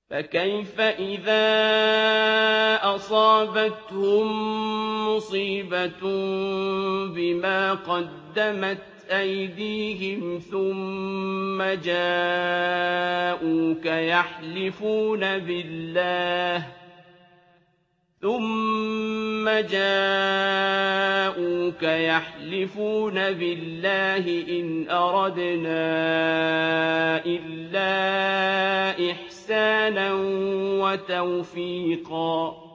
فكيف إذا أصابتهم مصيبة بما قدمت أيديهم ثم جاءوك يحلفون بالله إن أردنا إلا إحسانا وتوفيقا